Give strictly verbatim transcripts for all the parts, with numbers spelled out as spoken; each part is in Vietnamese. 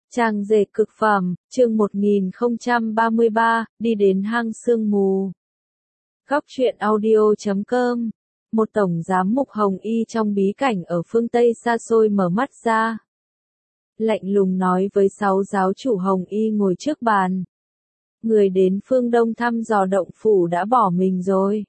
Trang dệt cực phẩm, chương một nghìn không trăm ba mươi ba, đi đến hang sương mù. Góc truyện audio chấm com. Một tổng giám mục Hồng Y trong bí cảnh ở phương Tây xa xôi mở mắt ra. Lạnh lùng nói với sáu giáo chủ Hồng Y ngồi trước bàn. Người đến phương Đông thăm dò động phủ đã bỏ mình rồi.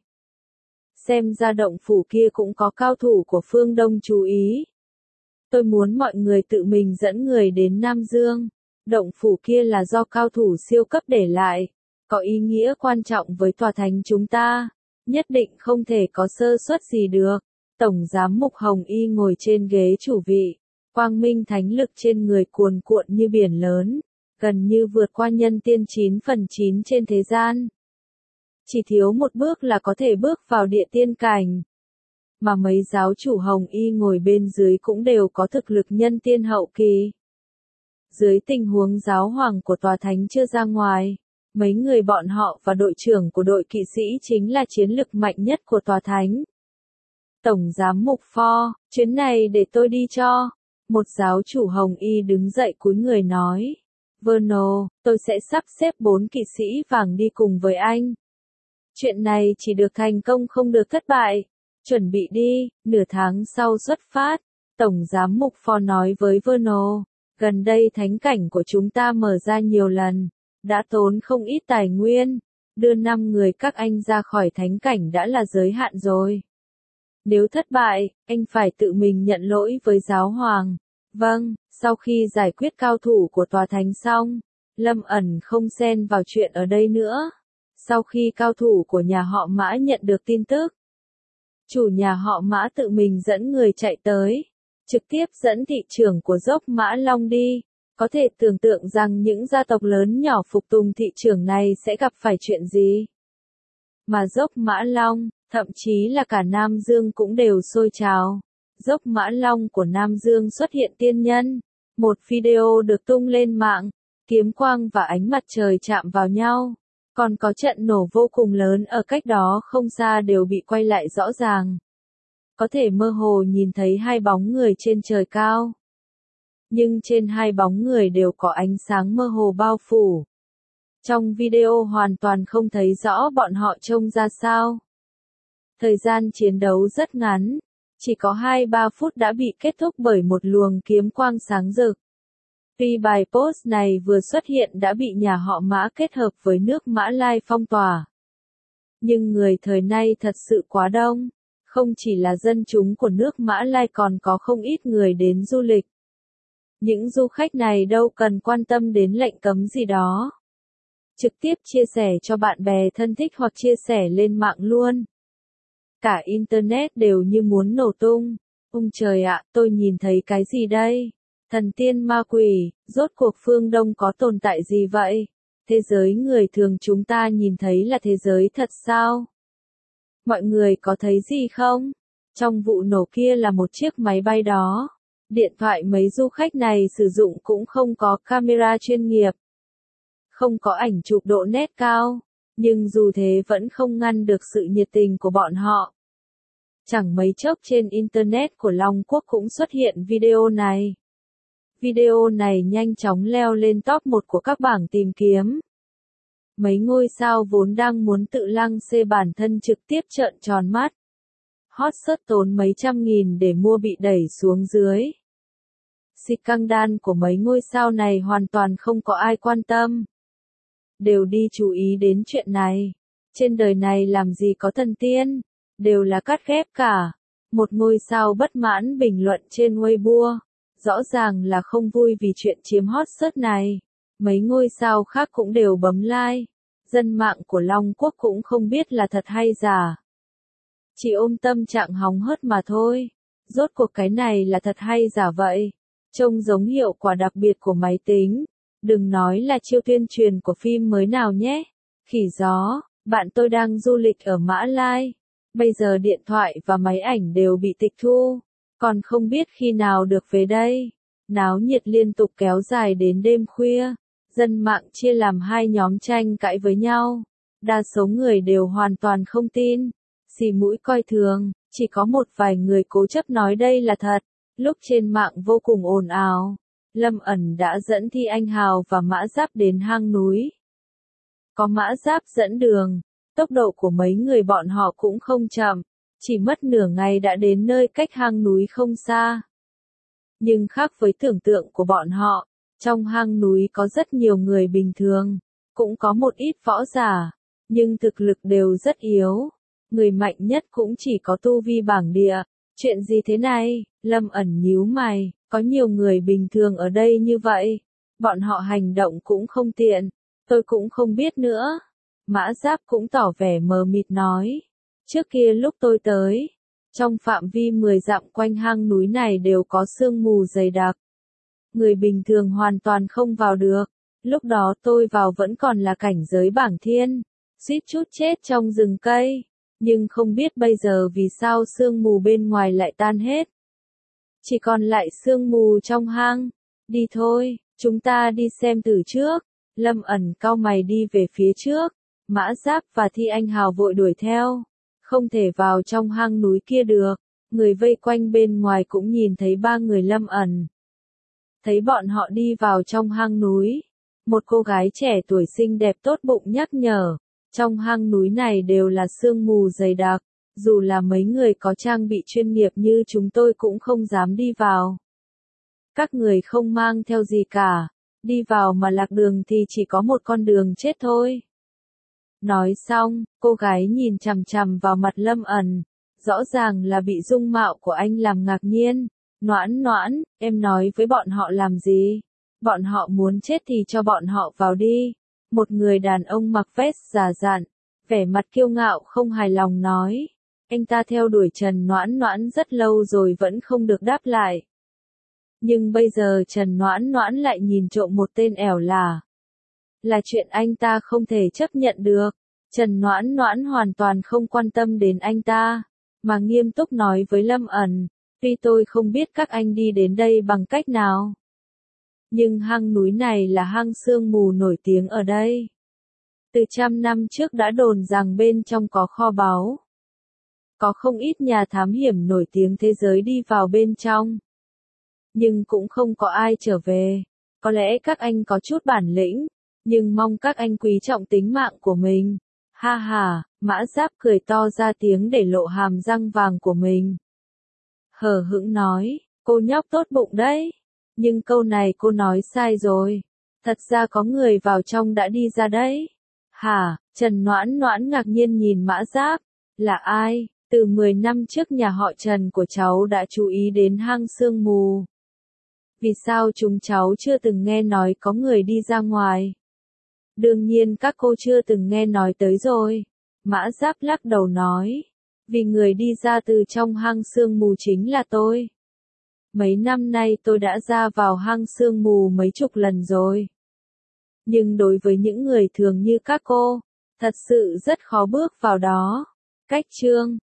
Xem ra động phủ kia cũng có cao thủ của phương Đông chú ý. Tôi muốn mọi người tự mình dẫn người đến Nam Dương. Động phủ kia là do cao thủ siêu cấp để lại, có ý nghĩa quan trọng với tòa thánh chúng ta, nhất định không thể có sơ suất gì được. Tổng giám mục Hồng Y ngồi trên ghế chủ vị, quang minh thánh lực trên người cuồn cuộn như biển lớn, gần như vượt qua nhân tiên chín phần chín trên thế gian. Chỉ thiếu một bước là có thể bước vào địa tiên cảnh. Mà mấy giáo chủ Hồng Y ngồi bên dưới cũng đều có thực lực nhân tiên hậu kỳ. Dưới tình huống giáo hoàng của tòa thánh chưa ra ngoài, mấy người bọn họ và đội trưởng của đội kỵ sĩ chính là chiến lực mạnh nhất của tòa thánh. Tổng giám mục Pho, chuyến này để tôi đi cho. Một giáo chủ Hồng Y đứng dậy cúi người nói. Verno, tôi sẽ sắp xếp bốn kỵ sĩ vàng đi cùng với anh. Chuyện này chỉ được thành công không được thất bại. Chuẩn bị đi, nửa tháng sau xuất phát. Tổng giám mục Pho nói với Verno. Gần đây thánh cảnh của chúng ta mở ra nhiều lần, đã tốn không ít tài nguyên, đưa năm người các anh ra khỏi thánh cảnh đã là giới hạn rồi. Nếu thất bại, anh phải tự mình nhận lỗi với giáo hoàng. Vâng, sau khi giải quyết cao thủ của tòa thánh xong, Lâm ẩn không xen vào chuyện ở đây nữa. Sau khi cao thủ của nhà họ Mã nhận được tin tức, chủ nhà họ Mã tự mình dẫn người chạy tới. Trực tiếp dẫn thị trưởng của dốc Mã Long đi, có thể tưởng tượng rằng những gia tộc lớn nhỏ phục tùng thị trưởng này sẽ gặp phải chuyện gì. Mà dốc Mã Long, thậm chí là cả Nam Dương cũng đều sôi trào. Dốc Mã Long của Nam Dương xuất hiện tiên nhân, một video được tung lên mạng, kiếm quang và ánh mặt trời chạm vào nhau, còn có trận nổ vô cùng lớn ở cách đó không xa đều bị quay lại rõ ràng. Có thể mơ hồ nhìn thấy hai bóng người trên trời cao. Nhưng trên hai bóng người đều có ánh sáng mơ hồ bao phủ. Trong video hoàn toàn không thấy rõ bọn họ trông ra sao. Thời gian chiến đấu rất ngắn, chỉ có hai ba phút đã bị kết thúc bởi một luồng kiếm quang sáng rực. Tuy bài post này vừa xuất hiện đã bị nhà họ Mã kết hợp với nước Mã Lai phong tỏa. Nhưng người thời nay thật sự quá đông. Không chỉ là dân chúng của nước Mã Lai còn có không ít người đến du lịch. Những du khách này đâu cần quan tâm đến lệnh cấm gì đó. Trực tiếp chia sẻ cho bạn bè thân thích hoặc chia sẻ lên mạng luôn. Cả Internet đều như muốn nổ tung. Ôi trời ạ, tôi nhìn thấy cái gì đây? Thần tiên ma quỷ, rốt cuộc phương Đông có tồn tại gì vậy? Thế giới người thường chúng ta nhìn thấy là thế giới thật sao? Mọi người có thấy gì không? Trong vụ nổ kia là một chiếc máy bay đó. Điện thoại mấy du khách này sử dụng cũng không có camera chuyên nghiệp. Không có ảnh chụp độ nét cao. Nhưng dù thế vẫn không ngăn được sự nhiệt tình của bọn họ. Chẳng mấy chốc trên Internet của Long Quốc cũng xuất hiện video này. Video này nhanh chóng leo lên top một của các bảng tìm kiếm. Mấy ngôi sao vốn đang muốn tự lăng xê bản thân trực tiếp trợn tròn mắt. Hot search tốn mấy trăm nghìn để mua bị đẩy xuống dưới. Scandal của mấy ngôi sao này hoàn toàn không có ai quan tâm. Đều đi chú ý đến chuyện này. Trên đời này làm gì có thần tiên, đều là cắt ghép cả. Một ngôi sao bất mãn bình luận trên Weibo. Rõ ràng là không vui vì chuyện chiếm hot search này. Mấy ngôi sao khác cũng đều bấm like. Dân mạng của Long Quốc cũng không biết là thật hay giả. Chỉ ôm tâm trạng hóng hớt mà thôi. Rốt cuộc cái này là thật hay giả vậy? Trông giống hiệu quả đặc biệt của máy tính. Đừng nói là chiêu tuyên truyền của phim mới nào nhé. Khỉ gió, bạn tôi đang du lịch ở Mã Lai. Bây giờ điện thoại và máy ảnh đều bị tịch thu. Còn không biết khi nào được về đây. Náo nhiệt liên tục kéo dài đến đêm khuya. Dân mạng chia làm hai nhóm tranh cãi với nhau. Đa số người đều hoàn toàn không tin. Xì mũi coi thường, chỉ có một vài người cố chấp nói đây là thật. Lúc trên mạng vô cùng ồn ào. Lâm ẩn đã dẫn Thi Anh Hào và Mã Giáp đến hang núi. Có Mã Giáp dẫn đường, tốc độ của mấy người bọn họ cũng không chậm, chỉ mất nửa ngày đã đến nơi cách hang núi không xa. Nhưng khác với tưởng tượng của bọn họ, trong hang núi có rất nhiều người bình thường, cũng có một ít võ giả, nhưng thực lực đều rất yếu. Người mạnh nhất cũng chỉ có tu vi bảng địa. Chuyện gì thế này? Lâm ẩn nhíu mày, có nhiều người bình thường ở đây như vậy. Bọn họ hành động cũng không tiện. Tôi cũng không biết nữa. Mã Giáp cũng tỏ vẻ mờ mịt nói. Trước kia lúc tôi tới, trong phạm vi mười dặm quanh hang núi này đều có sương mù dày đặc. Người bình thường hoàn toàn không vào được. Lúc đó tôi vào vẫn còn là cảnh giới bảng thiên, suýt chút chết trong rừng cây. Nhưng không biết bây giờ vì sao sương mù bên ngoài lại tan hết. Chỉ còn lại sương mù trong hang. Đi thôi, chúng ta đi xem từ trước. Lâm ẩn cau mày đi về phía trước. Mã Giáp và Thi Anh Hào vội đuổi theo. Không thể vào trong hang núi kia được. Người vây quanh bên ngoài cũng nhìn thấy ba người Lâm ẩn. Thấy bọn họ đi vào trong hang núi. Một cô gái trẻ tuổi xinh đẹp tốt bụng nhắc nhở. Trong hang núi này đều là sương mù dày đặc, dù là mấy người có trang bị chuyên nghiệp như chúng tôi cũng không dám đi vào. Các người không mang theo gì cả, đi vào mà lạc đường thì chỉ có một con đường chết thôi. Nói xong, cô gái nhìn chằm chằm vào mặt Lâm ẩn, rõ ràng là bị dung mạo của anh làm ngạc nhiên. Noãn noãn, em nói với bọn họ làm gì? Bọn họ muốn chết thì cho bọn họ vào đi. Một người đàn ông mặc vest già dặn, vẻ mặt kiêu ngạo không hài lòng nói. Anh ta theo đuổi Trần Noãn Noãn rất lâu rồi vẫn không được đáp lại. Nhưng bây giờ Trần Noãn Noãn lại nhìn trộm một tên ẻo lả. Là chuyện anh ta không thể chấp nhận được. Trần Noãn Noãn hoàn toàn không quan tâm đến anh ta, mà nghiêm túc nói với Lâm ẩn. Tuy tôi không biết các anh đi đến đây bằng cách nào. Nhưng hang núi này là hang sương mù nổi tiếng ở đây. Từ trăm năm trước đã đồn rằng bên trong có kho báu. Có không ít nhà thám hiểm nổi tiếng thế giới đi vào bên trong. Nhưng cũng không có ai trở về. Có lẽ các anh có chút bản lĩnh, nhưng mong các anh quý trọng tính mạng của mình. Ha ha, Mã Giáp cười to ra tiếng để lộ hàm răng vàng của mình. Hờ hững nói, cô nhóc tốt bụng đấy. Nhưng câu này cô nói sai rồi. Thật ra có người vào trong đã đi ra đấy. Hả? Trần Noãn Noãn ngạc nhiên nhìn Mã Giáp. Là ai? Từ mười năm trước nhà họ Trần của cháu đã chú ý đến hang sương mù. Vì sao chúng cháu chưa từng nghe nói có người đi ra ngoài? Đương nhiên các cô chưa từng nghe nói tới rồi. Mã Giáp lắc đầu nói. Vì người đi ra từ trong hang sương mù chính là tôi. Mấy năm nay tôi đã ra vào hang sương mù mấy chục lần rồi. Nhưng đối với những người thường như các cô, thật sự rất khó bước vào đó. Cách chương